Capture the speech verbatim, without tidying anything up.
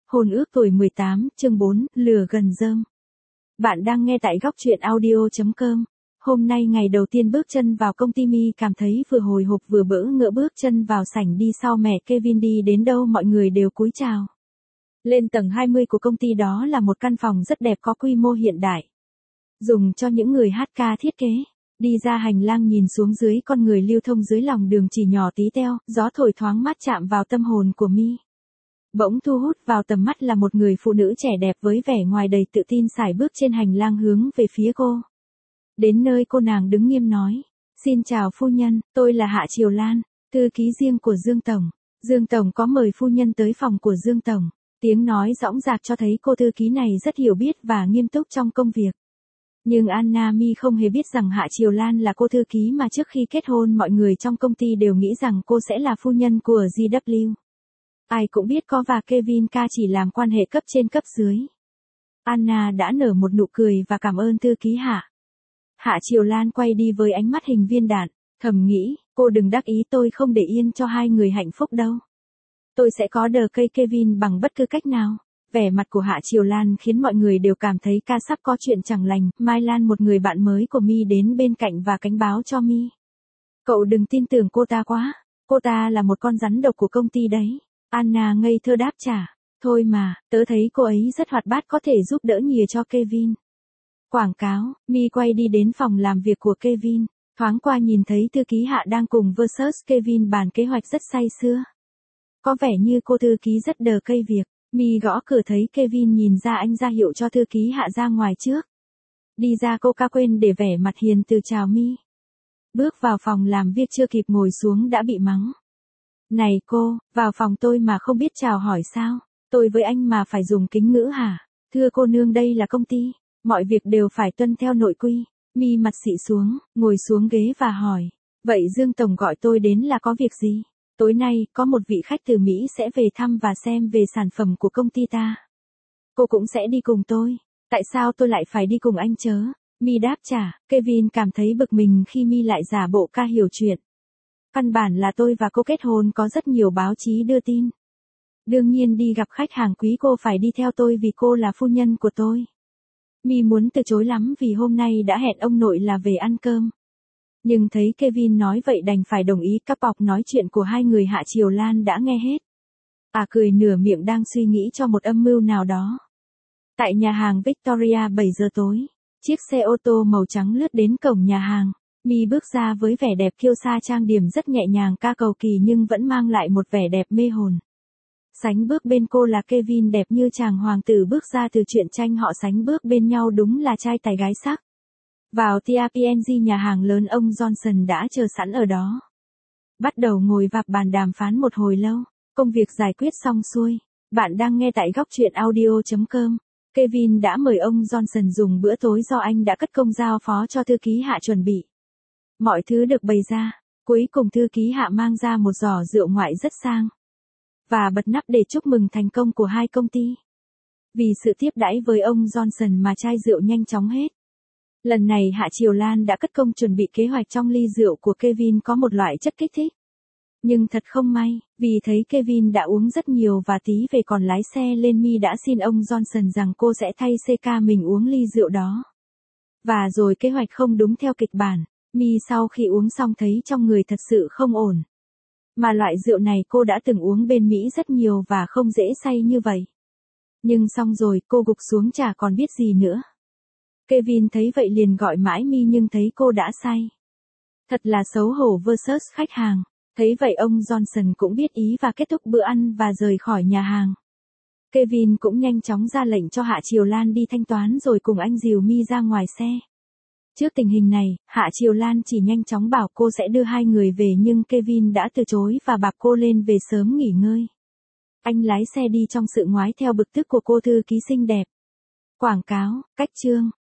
Hôn ước tuổi mười tám, chương bốn, lửa gần rơm. Bạn đang nghe tại góc truyện audio chấm com. Hôm nay ngày đầu tiên bước chân vào công ty, My cảm thấy vừa hồi hộp vừa bỡ ngỡ bước chân vào sảnh đi sau mẹ Kevin đi đến đâu mọi người đều cúi chào. Lên tầng hai mươi của công ty đó là một căn phòng rất đẹp có quy mô hiện đại. Dùng cho những người hát ca thiết kế. Đi ra hành lang nhìn xuống dưới con người lưu thông dưới lòng đường chỉ nhỏ tí teo, gió thổi thoáng mát chạm vào tâm hồn của My. Bỗng thu hút vào tầm mắt là một người phụ nữ trẻ đẹp với vẻ ngoài đầy tự tin sải bước trên hành lang hướng về phía cô. Đến nơi cô nàng đứng nghiêm nói, xin chào phu nhân, tôi là Hạ Triều Lan, thư ký riêng của Dương Tổng. Dương Tổng có mời phu nhân tới phòng của Dương Tổng. Tiếng nói dõng dạc cho thấy cô thư ký này rất hiểu biết và nghiêm túc trong công việc. Nhưng Anna My không hề biết rằng Hạ Triều Lan là cô thư ký mà trước khi kết hôn mọi người trong công ty đều nghĩ rằng cô sẽ là phu nhân của giê vê. Ai cũng biết cô và Kevin ca chỉ làm quan hệ cấp trên cấp dưới. Anna đã nở một nụ cười và cảm ơn thư ký Hạ. Hạ Triều Lan quay đi với ánh mắt hình viên đạn, thầm nghĩ, cô đừng đắc ý, tôi không để yên cho hai người hạnh phúc đâu. Tôi sẽ có đờ cây Kevin bằng bất cứ cách nào. Vẻ mặt của Hạ Triều Lan khiến mọi người đều cảm thấy ca sắp có chuyện chẳng lành. Mai Lan, một người bạn mới của My, đến bên cạnh và cảnh báo cho My. Cậu đừng tin tưởng cô ta quá, cô ta là một con rắn độc của công ty đấy. Anna ngây thơ đáp trả, thôi mà, tớ thấy cô ấy rất hoạt bát, có thể giúp đỡ nhiều cho Kevin. Quảng cáo, My quay đi đến phòng làm việc của Kevin, thoáng qua nhìn thấy thư ký Hạ đang cùng versus Kevin bàn kế hoạch rất say sưa. Có vẻ như cô thư ký rất đờ cây việc. My gõ cửa thấy Kevin nhìn ra anh ra hiệu cho thư ký Hạ ra ngoài trước. Đi ra cô ca quên để vẻ mặt hiền từ chào My. Bước vào phòng làm việc chưa kịp ngồi xuống đã bị mắng. Này cô, vào phòng tôi mà không biết chào hỏi sao? Tôi với anh mà phải dùng kính ngữ hả? Thưa cô nương, đây là công ty, mọi việc đều phải tuân theo nội quy. My mặt xị xuống, ngồi xuống ghế và hỏi. Vậy Dương Tổng gọi tôi đến là có việc gì? Tối nay, có một vị khách từ Mỹ sẽ về thăm và xem về sản phẩm của công ty ta. Cô cũng sẽ đi cùng tôi. Tại sao tôi lại phải đi cùng anh chớ? My đáp trả, Kevin cảm thấy bực mình khi My lại giả bộ ca hiểu chuyện. Căn bản là tôi và cô kết hôn, có rất nhiều báo chí đưa tin. Đương nhiên đi gặp khách hàng quý cô phải đi theo tôi vì cô là phu nhân của tôi. My muốn từ chối lắm vì hôm nay đã hẹn ông nội là về ăn cơm. Nhưng thấy Kevin nói vậy đành phải đồng ý. Các bọc nói chuyện của hai người Hạ Triều Lan đã nghe hết. À cười nửa miệng đang suy nghĩ cho một âm mưu nào đó. Tại nhà hàng Victoria bảy giờ tối, chiếc xe ô tô màu trắng lướt đến cổng nhà hàng. My bước ra với vẻ đẹp kiêu sa, trang điểm rất nhẹ nhàng, ca cầu kỳ nhưng vẫn mang lại một vẻ đẹp mê hồn. Sánh bước bên cô là Kevin đẹp như chàng hoàng tử bước ra từ truyện tranh Họ Sánh Bước Bên Nhau, đúng là trai tài gái sắc. Vào tê pê en giê, nhà hàng lớn, ông Johnson đã chờ sẵn ở đó. Bắt đầu ngồi vạp bàn đàm phán một hồi lâu, công việc giải quyết xong xuôi. Bạn đang nghe tại góc truyện audio chấm com. Kevin đã mời ông Johnson dùng bữa tối do anh đã cất công giao phó cho thư ký Hạ chuẩn bị. Mọi thứ được bày ra, cuối cùng thư ký Hạ mang ra một giỏ rượu ngoại rất sang. Và bật nắp để chúc mừng thành công của hai công ty. Vì sự tiếp đãi với ông Johnson mà chai rượu nhanh chóng hết. Lần này Hạ Triều Lan đã cất công chuẩn bị kế hoạch trong ly rượu của Kevin có một loại chất kích thích. Nhưng thật không may, vì thấy Kevin đã uống rất nhiều và tí về còn lái xe lên, My đã xin ông Johnson rằng cô sẽ thay xê ca mình uống ly rượu đó. Và rồi kế hoạch không đúng theo kịch bản. My sau khi uống xong thấy trong người thật sự không ổn. Mà loại rượu này cô đã từng uống bên Mỹ rất nhiều và không dễ say như vậy. Nhưng xong rồi cô gục xuống chả còn biết gì nữa. Kevin thấy vậy liền gọi mãi My nhưng thấy cô đã say. Thật là xấu hổ versus khách hàng. Thấy vậy ông Johnson cũng biết ý và kết thúc bữa ăn và rời khỏi nhà hàng. Kevin cũng nhanh chóng ra lệnh cho Hạ Triều Lan đi thanh toán rồi cùng anh dìu My ra ngoài xe. Trước tình hình này, Hạ Triều Lan chỉ nhanh chóng bảo cô sẽ đưa hai người về nhưng Kevin đã từ chối và bảo cô lên về sớm nghỉ ngơi. Anh lái xe đi trong sự ngoái theo bực tức của cô thư ký xinh đẹp. Quảng cáo, cách chương.